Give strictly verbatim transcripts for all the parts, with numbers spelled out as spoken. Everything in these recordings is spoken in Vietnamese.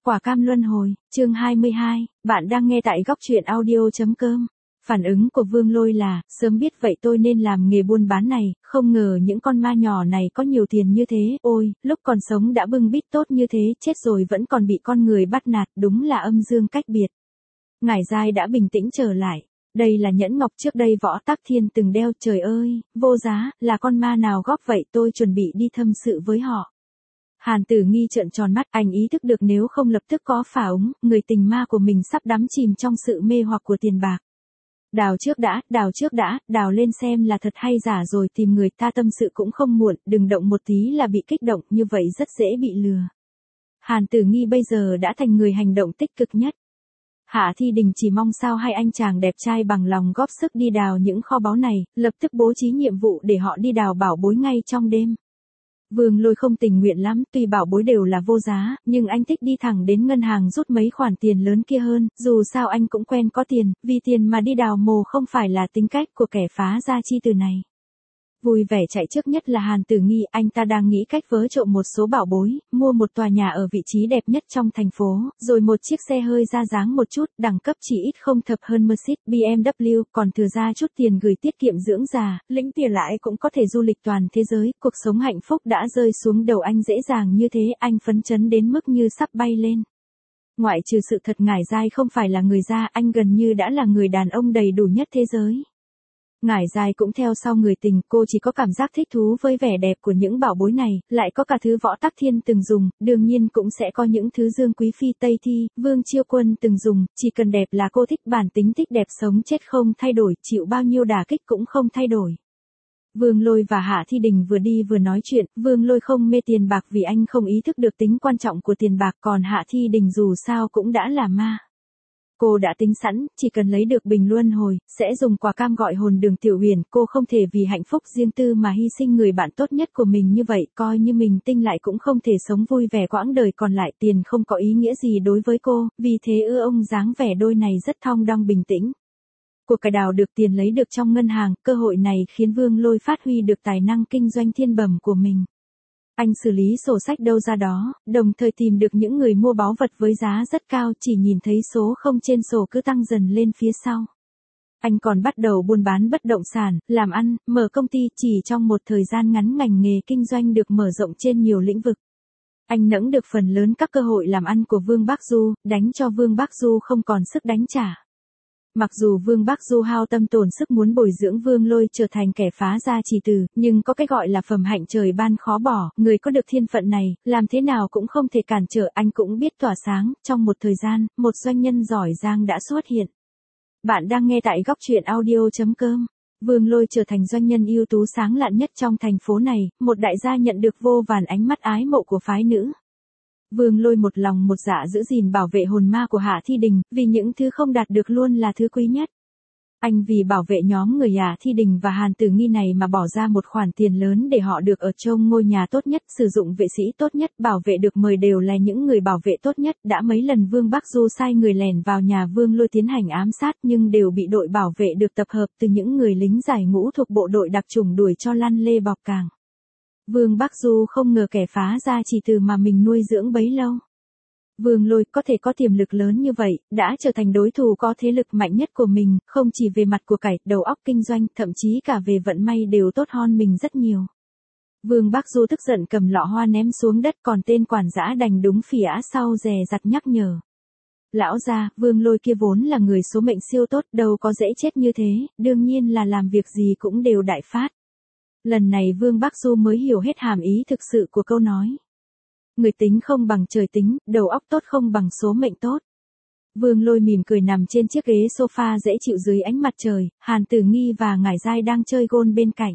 Quả cam luân hồi, chương hai mươi hai, bạn đang nghe tại góc truyện audio.com. Phản ứng của Vương Lôi là, sớm biết vậy tôi nên làm nghề buôn bán này, không ngờ những con ma nhỏ này có nhiều tiền như thế, ôi, lúc còn sống đã bưng bít tốt như thế, chết rồi vẫn còn bị con người bắt nạt, đúng là âm dương cách biệt. Ngải Giai đã bình tĩnh trở lại. Đây là nhẫn ngọc trước đây Võ Tắc Thiên từng đeo, trời ơi, vô giá, là con ma nào góp vậy, tôi chuẩn bị đi thâm sự với họ. Hàn Tử Nghi trợn tròn mắt, anh ý thức được nếu không lập tức có phả ứng, người tình ma của mình sắp đắm chìm trong sự mê hoặc của tiền bạc. Đào trước đã, đào trước đã, đào lên xem là thật hay giả rồi tìm người ta tâm sự cũng không muộn, đừng động một tí là bị kích động, như vậy rất dễ bị lừa. Hàn Tử Nghi bây giờ đã thành người hành động tích cực nhất. Hạ Thi Đình chỉ mong sao hai anh chàng đẹp trai bằng lòng góp sức đi đào những kho báu này, lập tức bố trí nhiệm vụ để họ đi đào bảo bối ngay trong đêm. Vương Lôi không tình nguyện lắm, tuy bảo bối đều là vô giá, nhưng anh thích đi thẳng đến ngân hàng rút mấy khoản tiền lớn kia hơn, dù sao anh cũng quen có tiền, vì tiền mà đi đào mồ không phải là tính cách của kẻ phá gia chi từ này. Vui vẻ chạy trước nhất là Hàn Tử Nghi, anh ta đang nghĩ cách vớ trộm một số bảo bối, mua một tòa nhà ở vị trí đẹp nhất trong thành phố, rồi một chiếc xe hơi ra dáng một chút, đẳng cấp chỉ ít không thập hơn Mercedes, bê em vê, còn thừa ra chút tiền gửi tiết kiệm dưỡng già, lĩnh tiền lại cũng có thể du lịch toàn thế giới, cuộc sống hạnh phúc đã rơi xuống đầu anh dễ dàng như thế, anh phấn chấn đến mức như sắp bay lên. Ngoại trừ sự thật Ngải Giai không phải là người da, anh gần như đã là người đàn ông đầy đủ nhất thế giới. Ngải Giai cũng theo sau người tình, cô chỉ có cảm giác thích thú với vẻ đẹp của những bảo bối này, lại có cả thứ Võ Tắc Thiên từng dùng, đương nhiên cũng sẽ có những thứ Dương Quý Phi Tây Thi, Vương Chiêu Quân từng dùng, chỉ cần đẹp là cô thích, bản tính thích đẹp sống chết không thay đổi, chịu bao nhiêu đả kích cũng không thay đổi. Vương Lôi và Hạ Thi Đình vừa đi vừa nói chuyện, Vương Lôi không mê tiền bạc vì anh không ý thức được tính quan trọng của tiền bạc, còn Hạ Thi Đình dù sao cũng đã là ma. Cô đã tính sẵn, chỉ cần lấy được bình luân hồi, sẽ dùng quả cam gọi hồn Đường Tiểu Huyền, cô không thể vì hạnh phúc riêng tư mà hy sinh người bạn tốt nhất của mình như vậy, coi như mình tinh lại cũng không thể sống vui vẻ quãng đời còn lại, tiền không có ý nghĩa gì đối với cô, vì thế ưa ông dáng vẻ đôi này rất thong dong bình tĩnh. Cuộc cải đào được tiền lấy được trong ngân hàng, cơ hội này khiến Vương Lôi phát huy được tài năng kinh doanh thiên bẩm của mình. Anh xử lý sổ sách đâu ra đó, đồng thời tìm được những người mua báu vật với giá rất cao, chỉ nhìn thấy số không trên sổ cứ tăng dần lên phía sau. Anh còn bắt đầu buôn bán bất động sản, làm ăn, mở công ty, chỉ trong một thời gian ngắn ngành nghề kinh doanh được mở rộng trên nhiều lĩnh vực. Anh nẫng được phần lớn các cơ hội làm ăn của Vương Bác Du, đánh cho Vương Bác Du không còn sức đánh trả. Mặc dù Vương Bác Du hao tâm tổn sức muốn bồi dưỡng Vương Lôi trở thành kẻ phá gia chỉ tử, nhưng có cái gọi là phẩm hạnh trời ban khó bỏ, người có được thiên phận này, làm thế nào cũng không thể cản trở, anh cũng biết tỏa sáng, trong một thời gian, một doanh nhân giỏi giang đã xuất hiện. Bạn đang nghe tại góc truyện audio.com. Vương Lôi trở thành doanh nhân ưu tú sáng lạn nhất trong thành phố này, một đại gia nhận được vô vàn ánh mắt ái mộ của phái nữ. Vương Lôi một lòng một dạ giữ gìn bảo vệ hồn ma của Hạ Thi Đình, vì những thứ không đạt được luôn là thứ quý nhất. Anh vì bảo vệ nhóm người Hạ Thi Đình và Hàn Tử Nghi này mà bỏ ra một khoản tiền lớn để họ được ở trong ngôi nhà tốt nhất, sử dụng vệ sĩ tốt nhất, bảo vệ được mời đều là những người bảo vệ tốt nhất. Đã mấy lần Vương Bác Du sai người lẻn vào nhà Vương Lôi tiến hành ám sát nhưng đều bị đội bảo vệ được tập hợp từ những người lính giải ngũ thuộc bộ đội đặc chủng đuổi cho lăn lê bọc càng. Vương Bác Du không ngờ kẻ phá gia chỉ từ mà mình nuôi dưỡng bấy lâu. Vương Lôi có thể có tiềm lực lớn như vậy, đã trở thành đối thủ có thế lực mạnh nhất của mình, không chỉ về mặt của cải, đầu óc kinh doanh, thậm chí cả về vận may đều tốt hơn mình rất nhiều. Vương Bác Du tức giận cầm lọ hoa ném xuống đất, còn tên quản giã đành đúng phỉ ả sau dè dặt nhắc nhở. Lão gia, Vương Lôi kia vốn là người số mệnh siêu tốt, đâu có dễ chết như thế, đương nhiên là làm việc gì cũng đều đại phát. Lần này Vương Bác Du mới hiểu hết hàm ý thực sự của câu nói. Người tính không bằng trời tính, đầu óc tốt không bằng số mệnh tốt. Vương Lôi mỉm cười nằm trên chiếc ghế sofa dễ chịu dưới ánh mặt trời, Hàn Tử Nghi và Ngải Giai đang chơi gôn bên cạnh.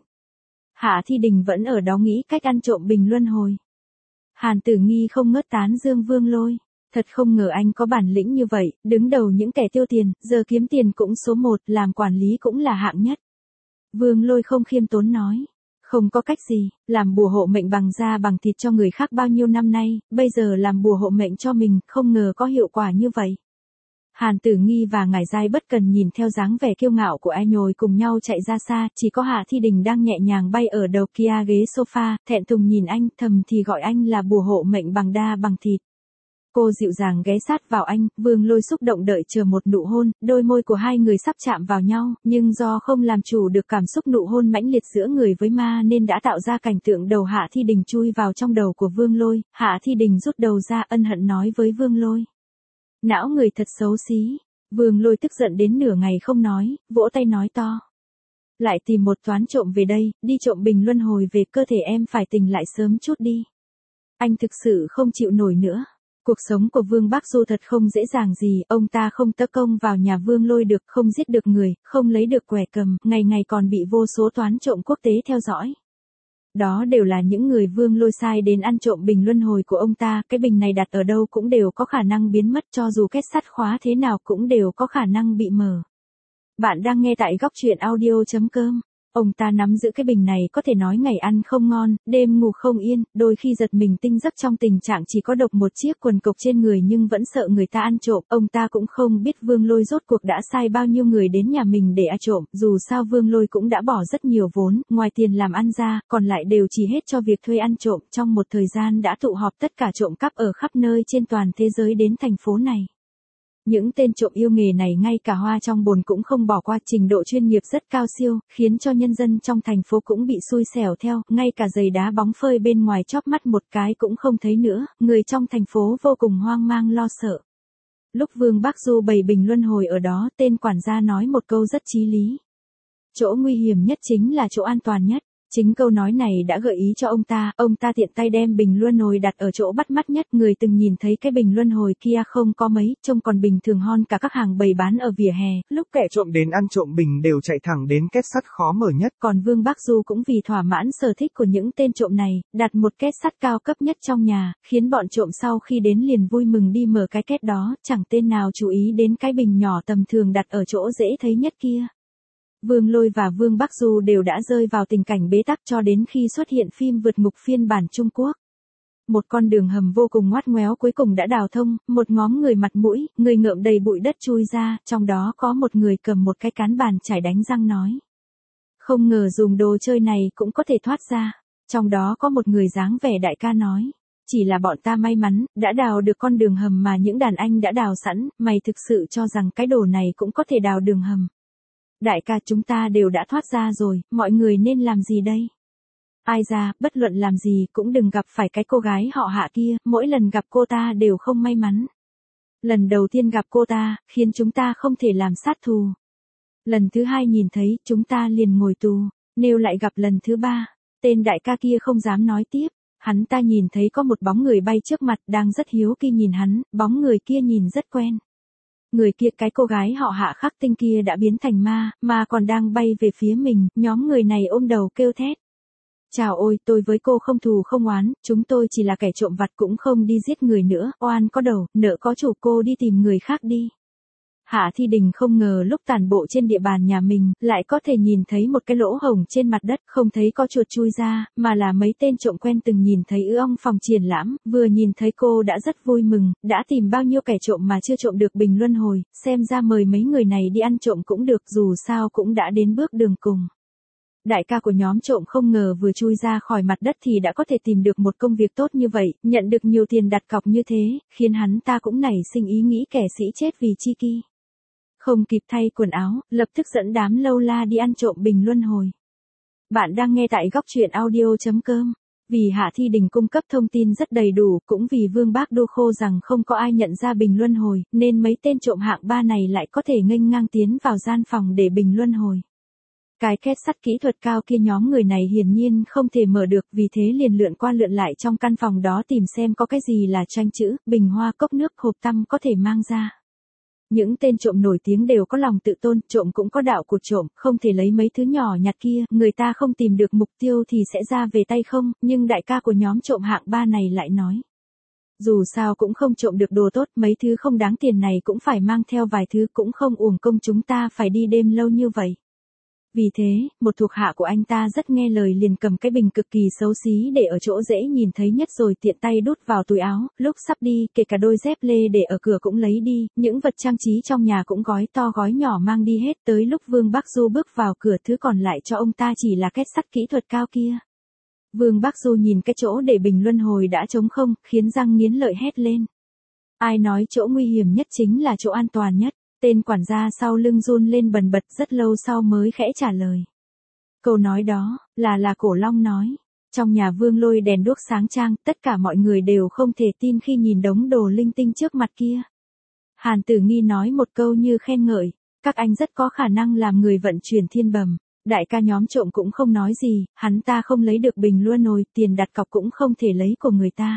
Hạ Thi Đình vẫn ở đó nghĩ cách ăn trộm bình luân hồi. Hàn Tử Nghi không ngớt tán dương Vương Lôi. Thật không ngờ anh có bản lĩnh như vậy, đứng đầu những kẻ tiêu tiền, giờ kiếm tiền cũng số một, làm quản lý cũng là hạng nhất. Vương Lôi không khiêm tốn nói. Không có cách gì, làm bùa hộ mệnh bằng da bằng thịt cho người khác bao nhiêu năm nay, bây giờ làm bùa hộ mệnh cho mình, không ngờ có hiệu quả như vậy. Hàn Tử Nghi và Ngải Giai bất cần nhìn theo dáng vẻ kiêu ngạo của ai nhồi cùng nhau chạy ra xa, chỉ có Hạ Thi Đình đang nhẹ nhàng bay ở đầu kia ghế sofa, thẹn thùng nhìn anh, thầm thì gọi anh là bùa hộ mệnh bằng da bằng thịt. Cô dịu dàng ghé sát vào anh, Vương Lôi xúc động đợi chờ một nụ hôn, đôi môi của hai người sắp chạm vào nhau, nhưng do không làm chủ được cảm xúc nụ hôn mãnh liệt giữa người với ma nên đã tạo ra cảnh tượng đầu Hạ Thi Đình chui vào trong đầu của Vương Lôi, Hạ Thi Đình rút đầu ra ân hận nói với Vương Lôi. Não người thật xấu xí, Vương Lôi tức giận đến nửa ngày không nói, vỗ tay nói to. Lại tìm một toán trộm về đây, đi trộm bình luân hồi về, cơ thể em phải tỉnh lại sớm chút đi. Anh thực sự không chịu nổi nữa. Cuộc sống của Vương Bắc Du thật không dễ dàng gì, ông ta không tấn công vào nhà Vương Lôi được, không giết được người, không lấy được quẻ cầm, ngày ngày còn bị vô số toán trộm quốc tế theo dõi. Đó đều là những người Vương Lôi sai đến ăn trộm bình luân hồi của ông ta, cái bình này đặt ở đâu cũng đều có khả năng biến mất, cho dù kết sắt khóa thế nào cũng đều có khả năng bị mở. Bạn đang nghe tại góc truyện audio chấm com. Ông ta nắm giữ cái bình này có thể nói ngày ăn không ngon, đêm ngủ không yên, đôi khi giật mình tinh giấc trong tình trạng chỉ có độc một chiếc quần cộc trên người nhưng vẫn sợ người ta ăn trộm. Ông ta cũng không biết Vương Lôi rốt cuộc đã sai bao nhiêu người đến nhà mình để ăn trộm, dù sao Vương Lôi cũng đã bỏ rất nhiều vốn, ngoài tiền làm ăn ra, còn lại đều chỉ hết cho việc thuê ăn trộm. Trong một thời gian đã tụ họp tất cả trộm cắp ở khắp nơi trên toàn thế giới đến thành phố này. Những tên trộm yêu nghề này ngay cả hoa trong bồn cũng không bỏ qua, trình độ chuyên nghiệp rất cao siêu, khiến cho nhân dân trong thành phố cũng bị xui xẻo theo, ngay cả giày đá bóng phơi bên ngoài chóp mắt một cái cũng không thấy nữa, người trong thành phố vô cùng hoang mang lo sợ. Lúc Vương Bắc Du bày bình luân hồi ở đó, tên quản gia nói một câu rất chí lý. Chỗ nguy hiểm nhất chính là chỗ an toàn nhất. Chính câu nói này đã gợi ý cho ông ta, ông ta tiện tay đem bình luân hồi đặt ở chỗ bắt mắt nhất, người từng nhìn thấy cái bình luân hồi kia không có mấy, trông còn bình thường hơn cả các hàng bày bán ở vỉa hè, lúc kẻ trộm đến ăn trộm bình đều chạy thẳng đến két sắt khó mở nhất. Còn Vương Bắc Du cũng vì thỏa mãn sở thích của những tên trộm này, đặt một két sắt cao cấp nhất trong nhà, khiến bọn trộm sau khi đến liền vui mừng đi mở cái két đó, chẳng tên nào chú ý đến cái bình nhỏ tầm thường đặt ở chỗ dễ thấy nhất kia. Vương Lôi và Vương Bắc Du đều đã rơi vào tình cảnh bế tắc cho đến khi xuất hiện phim vượt ngục phiên bản Trung Quốc. Một con đường hầm vô cùng ngoắt ngoéo cuối cùng đã đào thông, một ngóm người mặt mũi, người ngợm đầy bụi đất chui ra, trong đó có một người cầm một cái cán bàn chải đánh răng nói. Không ngờ dùng đồ chơi này cũng có thể thoát ra. Trong đó có một người dáng vẻ đại ca nói. Chỉ là bọn ta may mắn, đã đào được con đường hầm mà những đàn anh đã đào sẵn, mày thực sự cho rằng cái đồ này cũng có thể đào đường hầm. Đại ca, chúng ta đều đã thoát ra rồi, mọi người nên làm gì đây? Ai ra, bất luận làm gì cũng đừng gặp phải cái cô gái họ Hạ kia, mỗi lần gặp cô ta đều không may mắn. Lần đầu tiên gặp cô ta, khiến chúng ta không thể làm sát thù. Lần thứ hai nhìn thấy, chúng ta liền ngồi tù. Nếu lại gặp lần thứ ba, tên đại ca kia không dám nói tiếp. Hắn ta nhìn thấy có một bóng người bay trước mặt, đang rất hiếu kỳ nhìn hắn, bóng người kia nhìn rất quen. Người kia, cái cô gái họ Hạ khắc tinh kia đã biến thành ma, mà còn đang bay về phía mình, nhóm người này ôm đầu kêu thét. Chào ôi, tôi với cô không thù không oán, chúng tôi chỉ là kẻ trộm vặt cũng không đi giết người nữa, oan có đầu, nợ có chủ, cô đi tìm người khác đi. Hạ Thi Đình không ngờ lúc tản bộ trên địa bàn nhà mình, lại có thể nhìn thấy một cái lỗ hổng trên mặt đất, không thấy có chuột chui ra, mà là mấy tên trộm quen từng nhìn thấy ư ong phòng triển lãm, vừa nhìn thấy cô đã rất vui mừng, đã tìm bao nhiêu kẻ trộm mà chưa trộm được bình luân hồi, xem ra mời mấy người này đi ăn trộm cũng được, dù sao cũng đã đến bước đường cùng. Đại ca của nhóm trộm không ngờ vừa chui ra khỏi mặt đất thì đã có thể tìm được một công việc tốt như vậy, nhận được nhiều tiền đặt cọc như thế, khiến hắn ta cũng nảy sinh ý nghĩ kẻ sĩ chết vì chi kỳ. Không kịp thay quần áo, lập tức dẫn đám lâu la đi ăn trộm bình luân hồi. Bạn đang nghe tại góc truyện audio chấm com. Vì Hạ Thi Đình cung cấp thông tin rất đầy đủ, cũng vì Vương Bác Đô khô rằng không có ai nhận ra bình luân hồi, nên mấy tên trộm hạng ba này lại có thể nghênh ngang tiến vào gian phòng để bình luân hồi. Cái két sắt kỹ thuật cao kia nhóm người này hiển nhiên không thể mở được, vì thế liền lượn qua lượn lại trong căn phòng đó tìm xem có cái gì là tranh chữ, bình hoa, cốc nước, hộp tăm có thể mang ra. Những tên trộm nổi tiếng đều có lòng tự tôn, trộm cũng có đạo của trộm, không thể lấy mấy thứ nhỏ nhặt kia, người ta không tìm được mục tiêu thì sẽ ra về tay không, nhưng đại ca của nhóm trộm hạng ba này lại nói. Dù sao cũng không trộm được đồ tốt, mấy thứ không đáng tiền này cũng phải mang theo vài thứ, cũng không uổng công chúng ta phải đi đêm lâu như vậy. Vì thế, một thuộc hạ của anh ta rất nghe lời liền cầm cái bình cực kỳ xấu xí để ở chỗ dễ nhìn thấy nhất rồi tiện tay đút vào túi áo, lúc sắp đi, kể cả đôi dép lê để ở cửa cũng lấy đi, những vật trang trí trong nhà cũng gói to gói nhỏ mang đi hết, tới lúc Vương Bắc Du bước vào cửa thứ còn lại cho ông ta chỉ là két sắt kỹ thuật cao kia. Vương Bắc Du nhìn cái chỗ để bình luân hồi đã trống không, khiến răng nghiến lợi hét lên. Ai nói chỗ nguy hiểm nhất chính là chỗ an toàn nhất, tên quản gia sau lưng run lên bần bật rất lâu sau mới khẽ trả lời. Câu nói đó, là là Cổ Long nói. Trong nhà Vương Lôi đèn đuốc sáng trang, tất cả mọi người đều không thể tin khi nhìn đống đồ linh tinh trước mặt kia. Hàn Tử Nghi nói một câu như khen ngợi, các anh rất có khả năng làm người vận chuyển thiên bẩm. Đại ca nhóm trộm cũng không nói gì, hắn ta không lấy được bình luân hồi, tiền đặt cọc cũng không thể lấy của người ta.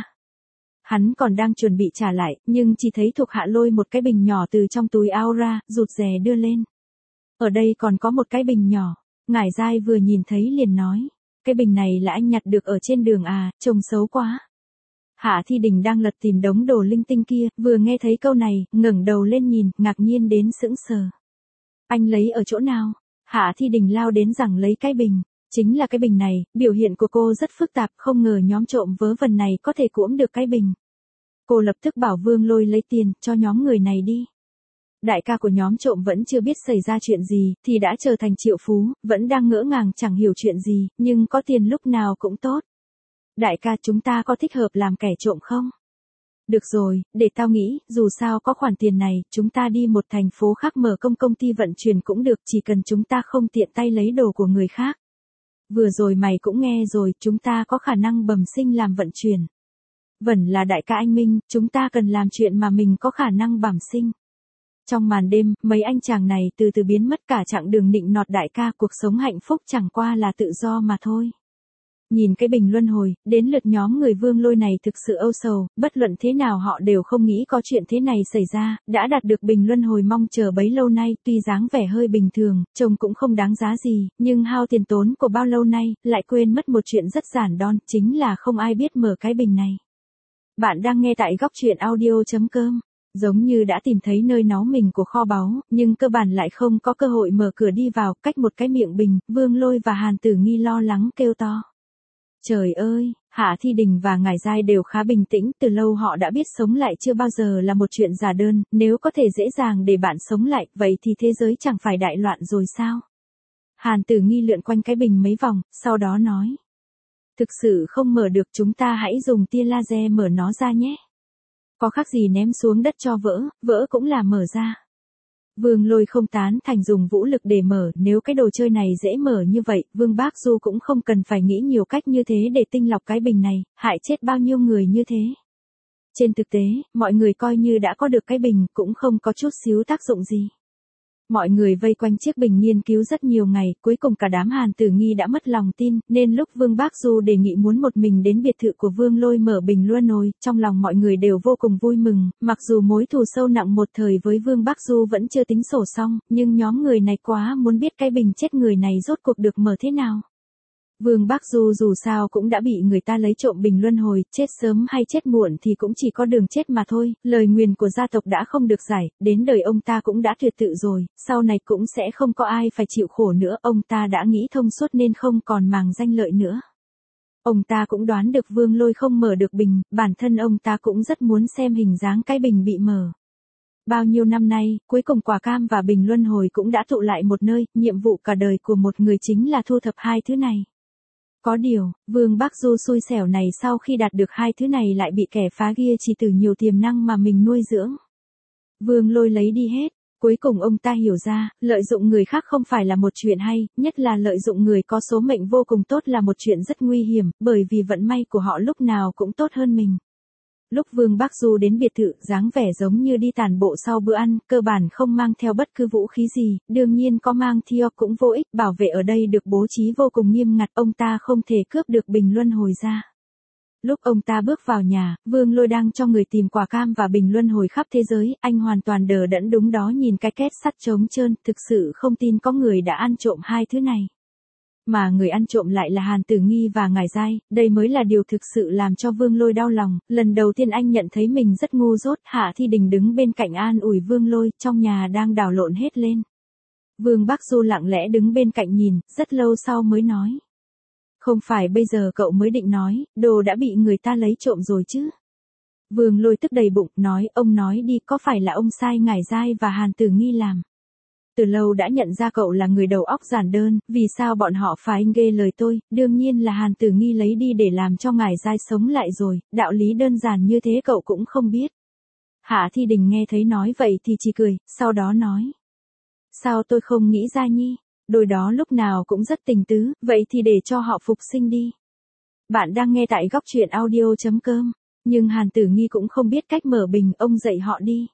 Hắn còn đang chuẩn bị trả lại, nhưng chỉ thấy thuộc hạ lôi một cái bình nhỏ từ trong túi áo ra, rụt rè đưa lên. Ở đây còn có một cái bình nhỏ, Ngải Giai vừa nhìn thấy liền nói, cái bình này là anh nhặt được ở trên đường à, trông xấu quá. Hạ Thi Đình đang lật tìm đống đồ linh tinh kia, vừa nghe thấy câu này, ngẩng đầu lên nhìn, ngạc nhiên đến sững sờ. Anh lấy ở chỗ nào? Hạ Thi Đình lao đến rằng lấy cái bình, chính là cái bình này, biểu hiện của cô rất phức tạp, không ngờ nhóm trộm vớ vẩn này có thể cuỗm được cái bình. Cô lập tức bảo Vương Lôi lấy tiền, cho nhóm người này đi. Đại ca của nhóm trộm vẫn chưa biết xảy ra chuyện gì, thì đã trở thành triệu phú, vẫn đang ngỡ ngàng chẳng hiểu chuyện gì, nhưng có tiền lúc nào cũng tốt. Đại ca chúng ta có thích hợp làm kẻ trộm không? Được rồi, để tao nghĩ, dù sao có khoản tiền này, chúng ta đi một thành phố khác mở công công ty vận chuyển cũng được, chỉ cần chúng ta không tiện tay lấy đồ của người khác. Vừa rồi mày cũng nghe rồi, chúng ta có khả năng bẩm sinh làm vận chuyển. Vẫn là đại ca anh Minh, chúng ta cần làm chuyện mà mình có khả năng bẩm sinh. Trong màn đêm, mấy anh chàng này từ từ biến mất cả chặng đường nịnh nọt đại ca, cuộc sống hạnh phúc chẳng qua là tự do mà thôi. Nhìn cái bình luân hồi, đến lượt nhóm người Vương Lôi này thực sự âu sầu, bất luận thế nào họ đều không nghĩ có chuyện thế này xảy ra, đã đạt được bình luân hồi mong chờ bấy lâu nay, tuy dáng vẻ hơi bình thường, trông cũng không đáng giá gì, nhưng hao tiền tốn của bao lâu nay, lại quên mất một chuyện rất giản đon, chính là không ai biết mở cái bình này. Bạn đang nghe tại góc truyện audio chấm com. Giống như đã tìm thấy nơi náu mình của kho báu, nhưng cơ bản lại không có cơ hội mở cửa đi vào, cách một cái miệng bình, Vương Lôi và Hàn Tử Nghi lo lắng kêu to. Trời ơi, Hạ Thi Đình và Ngải Giai đều khá bình tĩnh, từ lâu họ đã biết sống lại chưa bao giờ là một chuyện giả đơn, nếu có thể dễ dàng để bạn sống lại, vậy thì thế giới chẳng phải đại loạn rồi sao? Hàn Tử Nghi lượn quanh cái bình mấy vòng, sau đó nói. Thực sự không mở được, chúng ta hãy dùng tia laser mở nó ra nhé. Có khác gì ném xuống đất cho vỡ, vỡ cũng là mở ra. Vương Lôi không tán thành dùng vũ lực để mở, nếu cái đồ chơi này dễ mở như vậy, Vương Bác Du cũng không cần phải nghĩ nhiều cách như thế để tinh lọc cái bình này, hại chết bao nhiêu người như thế. Trên thực tế, mọi người coi như đã có được cái bình, cũng không có chút xíu tác dụng gì. Mọi người vây quanh chiếc bình nghiên cứu rất nhiều ngày, cuối cùng cả đám Hàn Tử Nghi đã mất lòng tin, nên lúc Vương Bác Du đề nghị muốn một mình đến biệt thự của Vương Lôi mở bình luân hồi, trong lòng mọi người đều vô cùng vui mừng, mặc dù mối thù sâu nặng một thời với Vương Bác Du vẫn chưa tính sổ xong, nhưng nhóm người này quá muốn biết cái bình chết người này rốt cuộc được mở thế nào. Vương Bác Du dù sao cũng đã bị người ta lấy trộm bình luân hồi, chết sớm hay chết muộn thì cũng chỉ có đường chết mà thôi, lời nguyền của gia tộc đã không được giải, đến đời ông ta cũng đã tuyệt tự rồi, sau này cũng sẽ không có ai phải chịu khổ nữa, ông ta đã nghĩ thông suốt nên không còn màng danh lợi nữa. Ông ta cũng đoán được Vương Lôi không mở được bình, bản thân ông ta cũng rất muốn xem hình dáng cái bình bị mở. Bao nhiêu năm nay, cuối cùng quả cam và bình luân hồi cũng đã tụ lại một nơi, nhiệm vụ cả đời của một người chính là thu thập hai thứ này. Có điều, Vương Bác Du xui xẻo này sau khi đạt được hai thứ này lại bị kẻ phá kia chỉ từ nhiều tiềm năng mà mình nuôi dưỡng. Vương Lôi lấy đi hết, cuối cùng ông ta hiểu ra, lợi dụng người khác không phải là một chuyện hay, nhất là lợi dụng người có số mệnh vô cùng tốt là một chuyện rất nguy hiểm, bởi vì vận may của họ lúc nào cũng tốt hơn mình. Lúc Vương Bác Du đến biệt thự, dáng vẻ giống như đi tản bộ sau bữa ăn, cơ bản không mang theo bất cứ vũ khí gì, đương nhiên có mang theo cũng vô ích, bảo vệ ở đây được bố trí vô cùng nghiêm ngặt, ông ta không thể cướp được bình luân hồi ra. Lúc ông ta bước vào nhà, Vương Lôi đang cho người tìm quả cam và bình luân hồi khắp thế giới, anh hoàn toàn đờ đẫn đúng đó nhìn cái két sắt trống trơn, thực sự không tin có người đã ăn trộm hai thứ này. Mà người ăn trộm lại là Hàn Tử Nghi và Ngải Giai, đây mới là điều thực sự làm cho Vương Lôi đau lòng, lần đầu tiên anh nhận thấy mình rất ngu dốt, Hạ Thi Đình đứng bên cạnh an ủi Vương Lôi, trong nhà đang đảo lộn hết lên. Vương Bác Du lặng lẽ đứng bên cạnh nhìn, rất lâu sau mới nói. Không phải bây giờ cậu mới định nói, đồ đã bị người ta lấy trộm rồi chứ. Vương Lôi tức đầy bụng, nói, ông nói đi, có phải là ông sai Ngải Giai và Hàn Tử Nghi làm? Từ lâu đã nhận ra cậu là người đầu óc giản đơn, vì sao bọn họ phải nghe lời tôi, đương nhiên là Hàn Tử Nghi lấy đi để làm cho Ngải Giai sống lại rồi, đạo lý đơn giản như thế cậu cũng không biết. Hạ Thi Đình nghe thấy nói vậy thì chỉ cười, sau đó nói. Sao tôi không nghĩ ra nhi, đôi đó lúc nào cũng rất tình tứ, vậy thì để cho họ phục sinh đi. Bạn đang nghe tại góc truyện audio.com, nhưng Hàn Tử Nghi cũng không biết cách mở bình, ông dạy họ đi.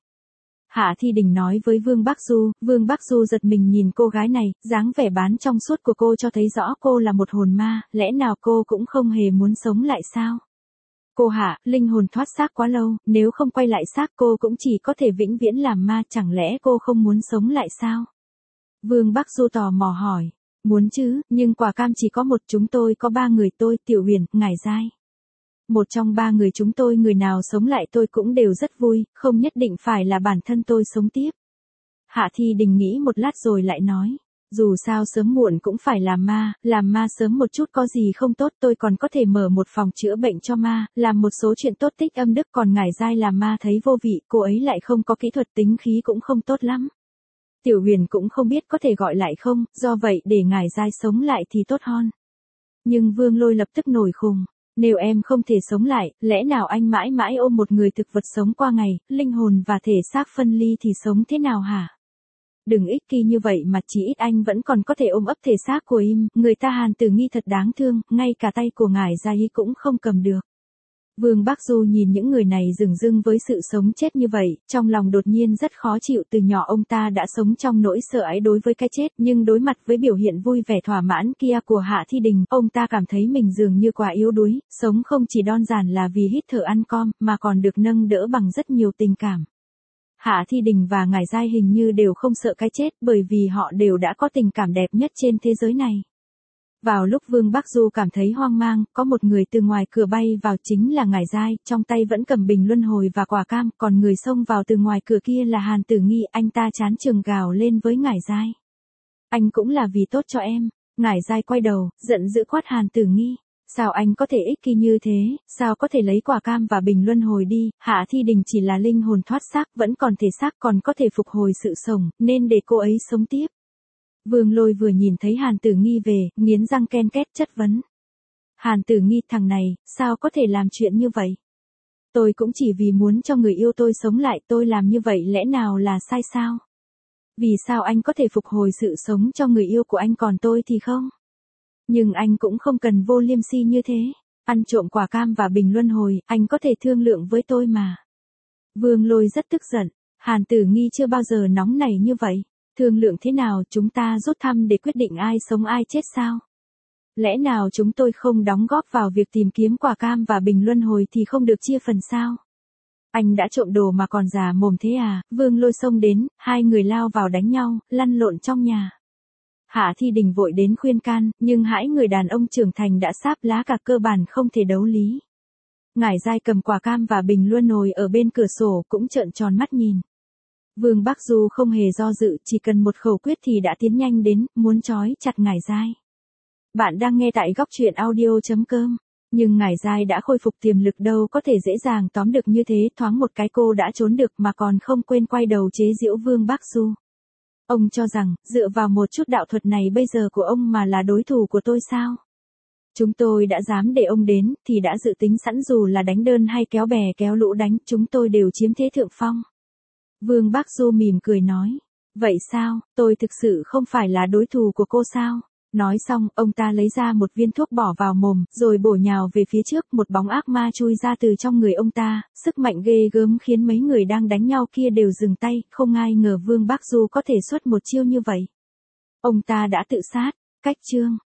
Hạ Thi Đình nói với Vương Bắc Du, Vương Bắc Du giật mình nhìn cô gái này, dáng vẻ bán trong suốt của cô cho thấy rõ cô là một hồn ma, lẽ nào cô cũng không hề muốn sống lại sao? Cô Hạ, linh hồn thoát xác quá lâu, nếu không quay lại xác cô cũng chỉ có thể vĩnh viễn làm ma, chẳng lẽ cô không muốn sống lại sao? Vương Bắc Du tò mò hỏi, muốn chứ, nhưng quả cam chỉ có một, chúng tôi có ba người, tôi, Tiểu Huyền, Ngải Giai. Một trong ba người chúng tôi người nào sống lại tôi cũng đều rất vui, không nhất định phải là bản thân tôi sống tiếp. Hạ Thi Đình nghĩ một lát rồi lại nói, dù sao sớm muộn cũng phải làm ma, làm ma sớm một chút có gì không tốt, tôi còn có thể mở một phòng chữa bệnh cho ma, làm một số chuyện tốt tích âm đức, còn Ngải Giai làm ma thấy vô vị, cô ấy lại không có kỹ thuật, tính khí cũng không tốt lắm. Tiểu Huyền cũng không biết có thể gọi lại không, do vậy để Ngải Giai sống lại thì tốt hơn. Nhưng Vương Lôi lập tức nổi khùng. Nếu em không thể sống lại, lẽ nào anh mãi mãi ôm một người thực vật sống qua ngày, linh hồn và thể xác phân ly thì sống thế nào hả? Đừng ích kỷ như vậy mà, chỉ ít anh vẫn còn có thể ôm ấp thể xác của em, người ta Hàn Tử Nghi thật đáng thương, ngay cả tay của Ngải Giai cũng không cầm được. Vương Bắc Du nhìn những người này dửng dưng với sự sống chết như vậy, trong lòng đột nhiên rất khó chịu, từ nhỏ ông ta đã sống trong nỗi sợ hãi đối với cái chết, nhưng đối mặt với biểu hiện vui vẻ thỏa mãn kia của Hạ Thi Đình, ông ta cảm thấy mình dường như quá yếu đuối, sống không chỉ đơn giản là vì hít thở ăn com, mà còn được nâng đỡ bằng rất nhiều tình cảm. Hạ Thi Đình và Ngải Giai hình như đều không sợ cái chết, bởi vì họ đều đã có tình cảm đẹp nhất trên thế giới này. Vào lúc Vương Bắc Du cảm thấy hoang mang, có một người từ ngoài cửa bay vào, chính là Ngải Giai, trong tay vẫn cầm bình luân hồi và quả cam, còn người xông vào từ ngoài cửa kia là Hàn Tử Nghi, anh ta chán chường gào lên với Ngải Giai. Anh cũng là vì tốt cho em. Ngải Giai quay đầu, giận dữ quát Hàn Tử Nghi. Sao anh có thể ích kỷ như thế, sao có thể lấy quả cam và bình luân hồi đi, Hạ Thi Đình chỉ là linh hồn thoát xác, vẫn còn thể xác, còn có thể phục hồi sự sống, nên để cô ấy sống tiếp. Vương Lôi vừa nhìn thấy Hàn Tử Nghi về, nghiến răng ken két chất vấn. Hàn Tử Nghi, thằng này, sao có thể làm chuyện như vậy? Tôi cũng chỉ vì muốn cho người yêu tôi sống lại, tôi làm như vậy lẽ nào là sai sao? Vì sao anh có thể phục hồi sự sống cho người yêu của anh còn tôi thì không? Nhưng anh cũng không cần vô liêm si như thế. Ăn trộm quả cam và bình luân hồi, anh có thể thương lượng với tôi mà. Vương Lôi rất tức giận. Hàn Tử Nghi chưa bao giờ nóng nảy như vậy. Thương lượng thế nào, chúng ta rút thăm để quyết định ai sống ai chết sao? Lẽ nào chúng tôi không đóng góp vào việc tìm kiếm quả cam và bình luân hồi thì không được chia phần sao? Anh đã trộm đồ mà còn già mồm thế à? Vương Lôi xông đến, hai người lao vào đánh nhau, lăn lộn trong nhà. Hạ Thi Đình vội đến khuyên can, nhưng hãi người đàn ông trưởng thành đã sáp lá cả, cơ bản không thể đấu lý. Ngải Giai cầm quả cam và bình luân hồi ở bên cửa sổ cũng trợn tròn mắt nhìn. Vương Bắc Du không hề do dự, chỉ cần một khẩu quyết thì đã tiến nhanh đến, muốn trói chặt Ngải Giai. Bạn đang nghe tại góc truyện audio.com, nhưng Ngải Giai đã khôi phục tiềm lực, đâu có thể dễ dàng tóm được như thế, thoáng một cái cô đã trốn được mà còn không quên quay đầu chế giễu Vương Bắc Du. Ông cho rằng, dựa vào một chút đạo thuật này bây giờ của ông mà là đối thủ của tôi sao? Chúng tôi đã dám để ông đến, thì đã dự tính sẵn, dù là đánh đơn hay kéo bè kéo lũ đánh, chúng tôi đều chiếm thế thượng phong. Vương Bắc Du mỉm cười nói, vậy sao, tôi thực sự không phải là đối thủ của cô sao? Nói xong, ông ta lấy ra một viên thuốc bỏ vào mồm, rồi bổ nhào về phía trước, một bóng ác ma chui ra từ trong người ông ta, sức mạnh ghê gớm khiến mấy người đang đánh nhau kia đều dừng tay, không ai ngờ Vương Bắc Du có thể xuất một chiêu như vậy. Ông ta đã tự sát. Cách chương